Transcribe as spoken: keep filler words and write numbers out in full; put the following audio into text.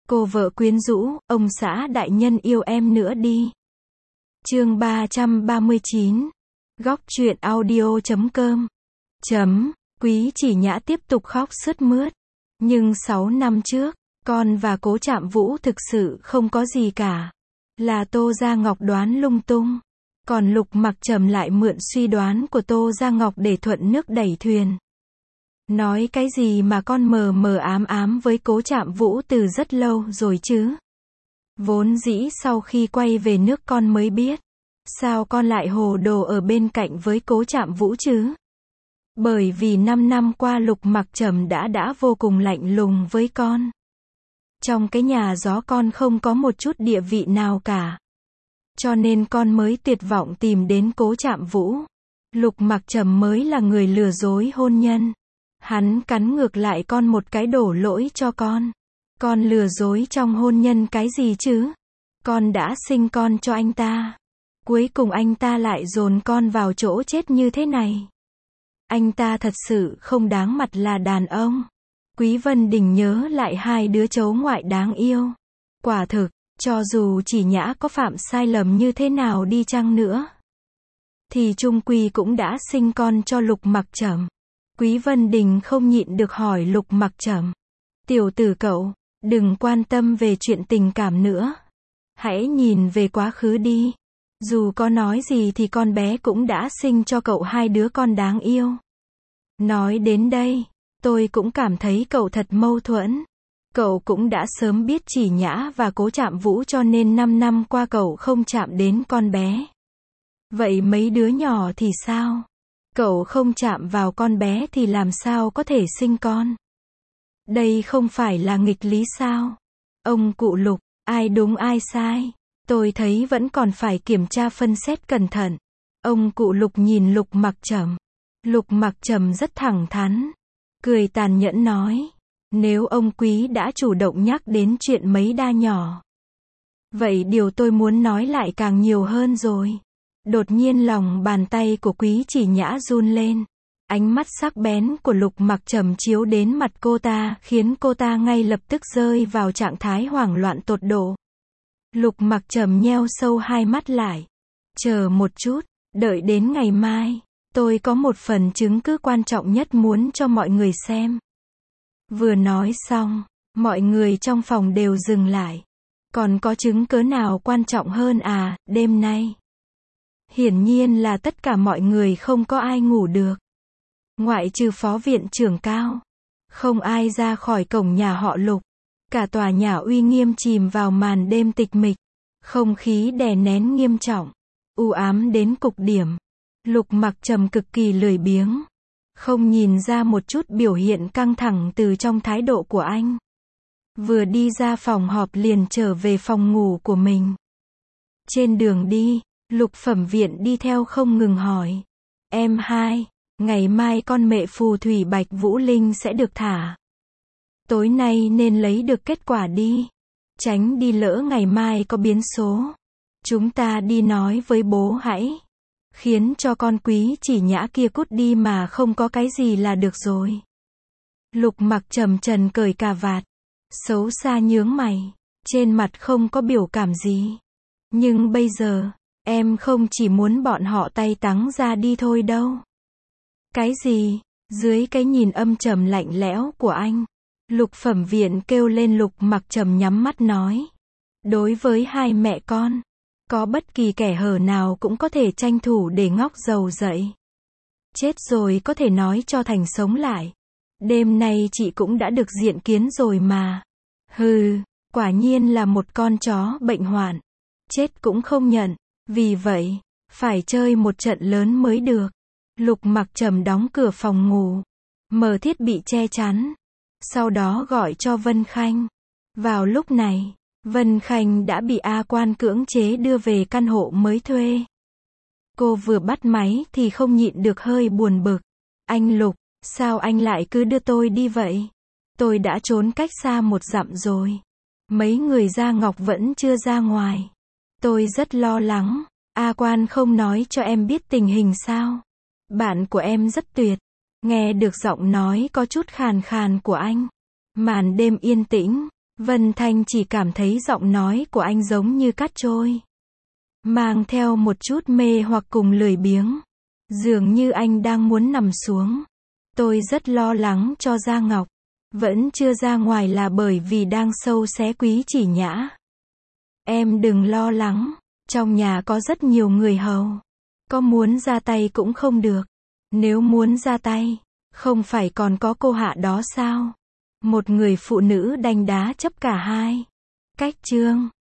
Cô vợ quyến rũ, ông xã đại nhân yêu em nữa đi. Chương ba trăm ba mươi chín. Góc truyện audio chấm com. Chấm. Quý Chỉ Nhã tiếp tục khóc sướt mướt. Nhưng sáu năm trước, con và Cố Trạm Vũ thực sự không có gì cả. Là Tô Gia Ngọc đoán lung tung. Còn Lục Mặc Trầm lại mượn suy đoán của Tô Gia Ngọc để thuận nước đẩy thuyền. Nói cái gì mà con mờ mờ ám ám với Cố Trạm Vũ từ rất lâu rồi chứ. Vốn dĩ sau khi quay về nước con mới biết. Sao con lại hồ đồ ở bên cạnh với Cố Trạm Vũ chứ? Bởi vì năm năm qua Lục Mặc Trầm đã đã vô cùng lạnh lùng với con. Trong cái nhà gió con không có một chút địa vị nào cả. Cho nên con mới tuyệt vọng tìm đến Cố Trạm Vũ. Lục Mặc Trầm mới là người lừa dối hôn nhân. Hắn cắn ngược lại con một cái đổ lỗi cho con. Con lừa dối trong hôn nhân cái gì chứ? Con đã sinh con cho anh ta. Cuối cùng anh ta lại dồn con vào chỗ chết như thế này. Anh ta thật sự không đáng mặt là đàn ông. Quý Vân Đình nhớ lại hai đứa cháu ngoại đáng yêu. Quả thực, cho dù Chỉ Nhã có phạm sai lầm như thế nào đi chăng nữa, thì chung quy cũng đã sinh con cho Lục Mặc Trầm. Quý Vân Đình không nhịn được hỏi Lục Mặc Trầm. Tiểu tử cậu, đừng quan tâm về chuyện tình cảm nữa. Hãy nhìn về quá khứ đi. Dù có nói gì thì con bé cũng đã sinh cho cậu hai đứa con đáng yêu. Nói đến đây, tôi cũng cảm thấy cậu thật mâu thuẫn. Cậu cũng đã sớm biết Chỉ Nhã và Cố Trạm Vũ cho nên năm năm qua cậu không chạm đến con bé. Vậy mấy đứa nhỏ thì sao? Cậu không chạm vào con bé thì làm sao có thể sinh con? Đây không phải là nghịch lý sao? Ông cụ Lục, ai đúng ai sai? Tôi thấy vẫn còn phải kiểm tra phân xét cẩn thận. Ông cụ Lục nhìn Lục Mặc Trầm. Lục Mặc Trầm rất thẳng thắn. Cười tàn nhẫn nói. Nếu ông Quý đã chủ động nhắc đến chuyện mấy đa nhỏ, vậy điều tôi muốn nói lại càng nhiều hơn rồi. Đột nhiên lòng bàn tay của Quý Chỉ Nhã run lên. Ánh mắt sắc bén của Lục Mặc Trầm chiếu đến mặt cô ta, khiến cô ta ngay lập tức rơi vào trạng thái hoảng loạn tột độ. Lục Mặc Trầm nheo sâu hai mắt lại. Chờ một chút, đợi đến ngày mai, tôi có một phần chứng cứ quan trọng nhất muốn cho mọi người xem. Vừa nói xong, mọi người trong phòng đều dừng lại. Còn có chứng cứ nào quan trọng hơn à, đêm nay? Hiển nhiên là tất cả mọi người không có ai ngủ được. Ngoại trừ phó viện trưởng Cao. Không ai ra khỏi cổng nhà họ Lục. Cả tòa nhà uy nghiêm chìm vào màn đêm tịch mịch. Không khí đè nén nghiêm trọng. U ám đến cực điểm. Lục Mặc Trầm cực kỳ lười biếng. Không nhìn ra một chút biểu hiện căng thẳng từ trong thái độ của anh. Vừa đi ra phòng họp liền trở về phòng ngủ của mình. Trên đường đi, Lục Phẩm Viện đi theo không ngừng hỏi. Em hai, ngày mai con mẹ phù thủy Bạch Vũ Linh sẽ được thả. Tối nay nên lấy được kết quả đi. Tránh đi lỡ ngày mai có biến số. Chúng ta đi nói với bố hãy. Khiến cho con Quý Chỉ Nhã kia cút đi mà không có cái gì là được rồi. Lục Mặc Trầm trần cởi cà vạt. Xấu xa nhướng mày. Trên mặt không có biểu cảm gì. Nhưng bây giờ, em không chỉ muốn bọn họ tay tắng ra đi thôi đâu. Cái gì? Dưới cái nhìn âm trầm lạnh lẽo của anh, Lục Phẩm Viện kêu lên. Lục Mặc Trầm nhắm mắt nói. Đối với hai mẹ con, có bất kỳ kẻ hở nào cũng có thể tranh thủ để ngóc dầu dậy. Chết rồi có thể nói cho thành sống lại. Đêm nay chị cũng đã được diện kiến rồi mà. Hừ, quả nhiên là một con chó bệnh hoạn. Chết cũng không nhận. Vì vậy, phải chơi một trận lớn mới được. Lục Mặc Trầm đóng cửa phòng ngủ. Mở thiết bị che chắn. Sau đó gọi cho Vân Khanh. Vào lúc này, Vân Khanh đã bị A Quan cưỡng chế đưa về căn hộ mới thuê. Cô vừa bắt máy thì không nhịn được hơi buồn bực. Anh Lục, sao anh lại cứ đưa tôi đi vậy? Tôi đã trốn cách xa một dặm rồi. Mấy người Gia Ngọc vẫn chưa ra ngoài. Tôi rất lo lắng. A Quan không nói cho em biết tình hình sao? Bạn của em rất tuyệt. Nghe được giọng nói có chút khàn khàn của anh. Màn đêm yên tĩnh. Vân Thanh chỉ cảm thấy giọng nói của anh giống như cát trôi, mang theo một chút mê hoặc cùng lười biếng. Dường như anh đang muốn nằm xuống. Tôi rất lo lắng cho Gia Ngọc. Vẫn chưa ra ngoài là bởi vì đang sâu xé Quý Chỉ Nhã. Em đừng lo lắng. Trong nhà có rất nhiều người hầu. Có muốn ra tay cũng không được. Nếu muốn ra tay, không phải còn có cô Hạ đó sao? Một người phụ nữ đanh đá chấp cả hai. Cách chương